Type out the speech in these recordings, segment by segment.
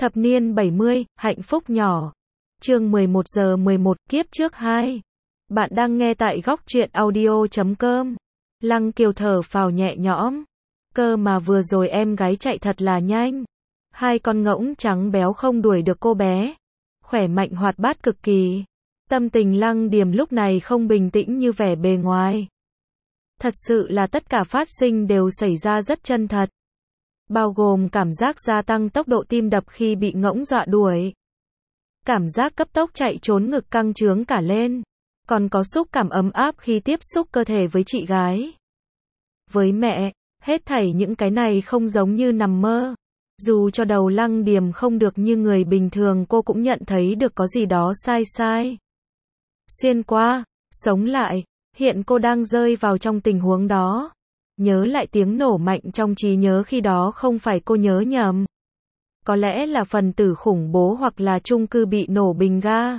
Thập niên 70, hạnh phúc nhỏ. Chương 11 giờ 11, kiếp trước 2. Bạn đang nghe tại góc truyện audio.com. Lăng Kiều thở phào nhẹ nhõm. Cơ mà vừa rồi em gái chạy thật là nhanh. Hai con ngỗng trắng béo không đuổi được cô bé. Khỏe mạnh hoạt bát cực kỳ. Tâm tình Lăng Điềm lúc này không bình tĩnh như vẻ bề ngoài. Thật sự là tất cả phát sinh đều xảy ra rất chân thật. Bao gồm cảm giác gia tăng tốc độ tim đập khi bị ngỗng dọa đuổi. Cảm giác cấp tốc chạy trốn ngực căng trướng cả lên. Còn có xúc cảm ấm áp khi tiếp xúc cơ thể với chị gái. Với mẹ, hết thảy những cái này không giống như nằm mơ. Dù cho đầu Lăng Điềm không được như người bình thường, cô cũng nhận thấy được có gì đó sai sai. Xuyên qua, sống lại, hiện cô đang rơi vào trong tình huống đó. Nhớ lại tiếng nổ mạnh trong trí nhớ khi đó không phải cô nhớ nhầm. Có lẽ là phần tử khủng bố hoặc là chung cư bị nổ bình ga.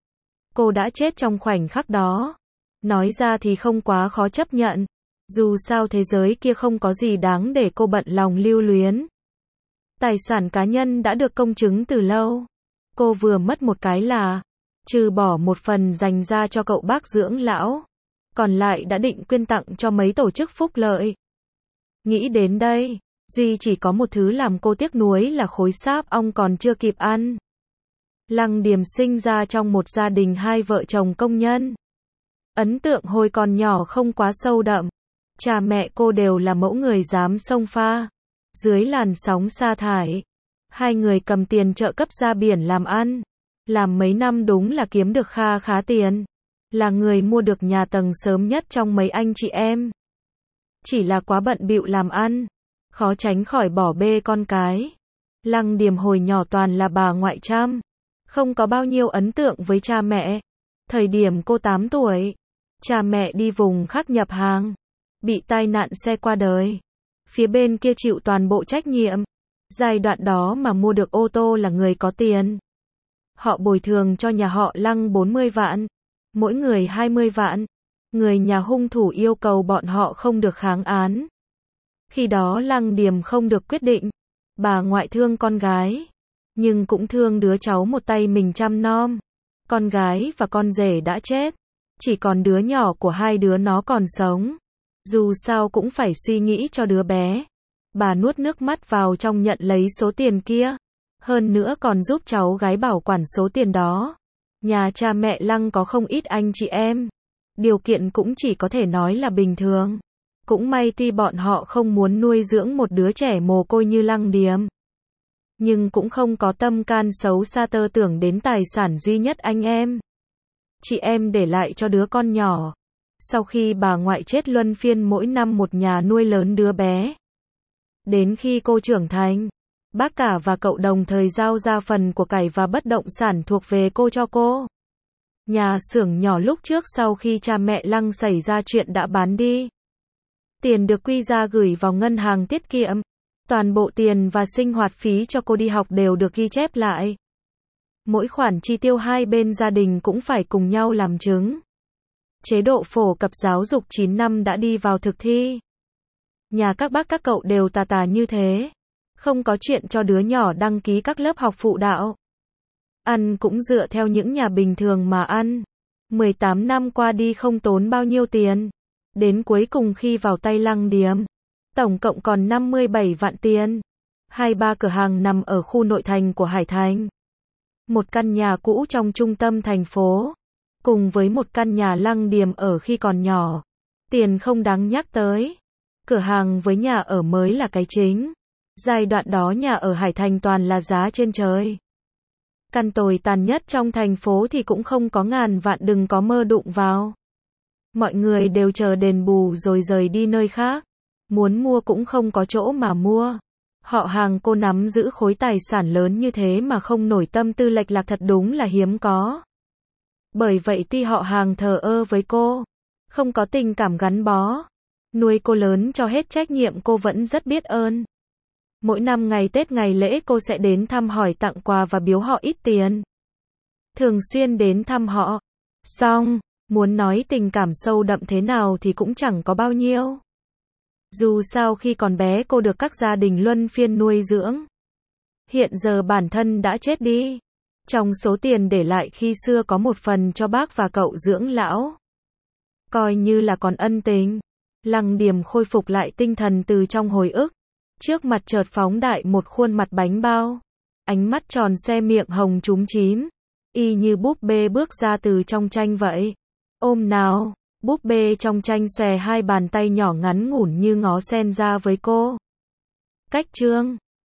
Cô đã chết trong khoảnh khắc đó. Nói ra thì không quá khó chấp nhận. Dù sao thế giới kia không có gì đáng để cô bận lòng lưu luyến. Tài sản cá nhân đã được công chứng từ lâu. Cô vừa mất một cái là, trừ bỏ một phần dành ra cho cậu bác dưỡng lão, còn lại đã định quyên tặng cho mấy tổ chức phúc lợi. Nghĩ đến đây, duy chỉ có một thứ làm cô tiếc nuối là khối sáp ong còn chưa kịp ăn. Lăng Điềm sinh ra trong một gia đình hai vợ chồng công nhân. Ấn tượng hồi còn nhỏ không quá sâu đậm. Cha mẹ cô đều là mẫu người dám xông pha. Dưới làn sóng sa thải, hai người cầm tiền trợ cấp ra biển làm ăn. Làm mấy năm đúng là kiếm được kha khá tiền. Là người mua được nhà tầng sớm nhất trong mấy anh chị em. Chỉ là quá bận bịu làm ăn, khó tránh khỏi bỏ bê con cái. Lăng Điềm hồi nhỏ toàn là bà ngoại chăm, không có bao nhiêu ấn tượng với cha mẹ. Thời điểm cô 8 tuổi, cha mẹ đi vùng khác nhập hàng, bị tai nạn xe qua đời. Phía bên kia chịu toàn bộ trách nhiệm. Giai đoạn đó mà mua được ô tô là người có tiền. Họ bồi thường cho nhà họ Lăng 40 vạn, mỗi người 20 vạn. Người nhà hung thủ yêu cầu bọn họ không được kháng án. Khi đó Lăng Điềm không được quyết định. Bà ngoại thương con gái, nhưng cũng thương đứa cháu một tay mình chăm nom. Con gái và con rể đã chết, chỉ còn đứa nhỏ của hai đứa nó còn sống. Dù sao cũng phải suy nghĩ cho đứa bé. Bà nuốt nước mắt vào trong nhận lấy số tiền kia. Hơn nữa còn giúp cháu gái bảo quản số tiền đó. Nhà cha mẹ Lăng có không ít anh chị em. Điều kiện cũng chỉ có thể nói là bình thường. Cũng may tuy bọn họ không muốn nuôi dưỡng một đứa trẻ mồ côi như Lăng Điềm, nhưng cũng không có tâm can xấu xa tơ tưởng đến tài sản duy nhất anh em. Chị em để lại cho đứa con nhỏ. Sau khi bà ngoại chết luân phiên mỗi năm một nhà nuôi lớn đứa bé. Đến khi cô trưởng thành, bác cả và cậu đồng thời giao ra phần của cải và bất động sản thuộc về cô cho cô. Nhà xưởng nhỏ lúc trước sau khi cha mẹ Lăng xảy ra chuyện đã bán đi. Tiền được quy ra gửi vào ngân hàng tiết kiệm. Toàn bộ tiền và sinh hoạt phí cho cô đi học đều được ghi chép lại. Mỗi khoản chi tiêu hai bên gia đình cũng phải cùng nhau làm chứng. Chế độ phổ cập giáo dục 9 năm đã đi vào thực thi. Nhà các bác các cậu đều tà tà như thế. Không có chuyện cho đứa nhỏ đăng ký các lớp học phụ đạo. Ăn cũng dựa theo những nhà bình thường mà ăn. 18 năm qua đi không tốn bao nhiêu tiền. Đến cuối cùng khi vào tay Lăng Điềm, tổng cộng còn 57 vạn tiền. 2-3 cửa hàng nằm ở khu nội thành của Hải Thành. Một căn nhà cũ trong trung tâm thành phố. Cùng với một căn nhà Lăng Điềm ở khi còn nhỏ. Tiền không đáng nhắc tới. Cửa hàng với nhà ở mới là cái chính. Giai đoạn đó nhà ở Hải Thành toàn là giá trên trời. Căn tồi tàn nhất trong thành phố thì cũng không có ngàn vạn, đừng có mơ đụng vào. Mọi người đều chờ đền bù rồi rời đi nơi khác. Muốn mua cũng không có chỗ mà mua. Họ hàng cô nắm giữ khối tài sản lớn như thế mà không nổi tâm tư lệch lạc thật đúng là hiếm có. Bởi vậy tuy họ hàng thờ ơ với cô, không có tình cảm gắn bó, nuôi cô lớn cho hết trách nhiệm, cô vẫn rất biết ơn. Mỗi năm ngày Tết ngày lễ cô sẽ đến thăm hỏi, tặng quà và biếu họ ít tiền. Thường xuyên đến thăm họ. Xong, muốn nói tình cảm sâu đậm thế nào thì cũng chẳng có bao nhiêu. Dù sao khi còn bé cô được các gia đình luân phiên nuôi dưỡng. Hiện giờ bản thân đã chết đi. Trong số tiền để lại khi xưa có một phần cho bác và cậu dưỡng lão. Coi như là còn ân tình. Lăng Điểm khôi phục lại tinh thần từ trong hồi ức. Trước mặt chợt phóng đại một khuôn mặt bánh bao. Ánh mắt tròn xoe, miệng hồng chúm chím. Y như búp bê bước ra từ trong tranh vậy. Ôm nào. Búp bê trong tranh xòe hai bàn tay nhỏ ngắn ngủn như ngó sen ra với cô. Cách trương.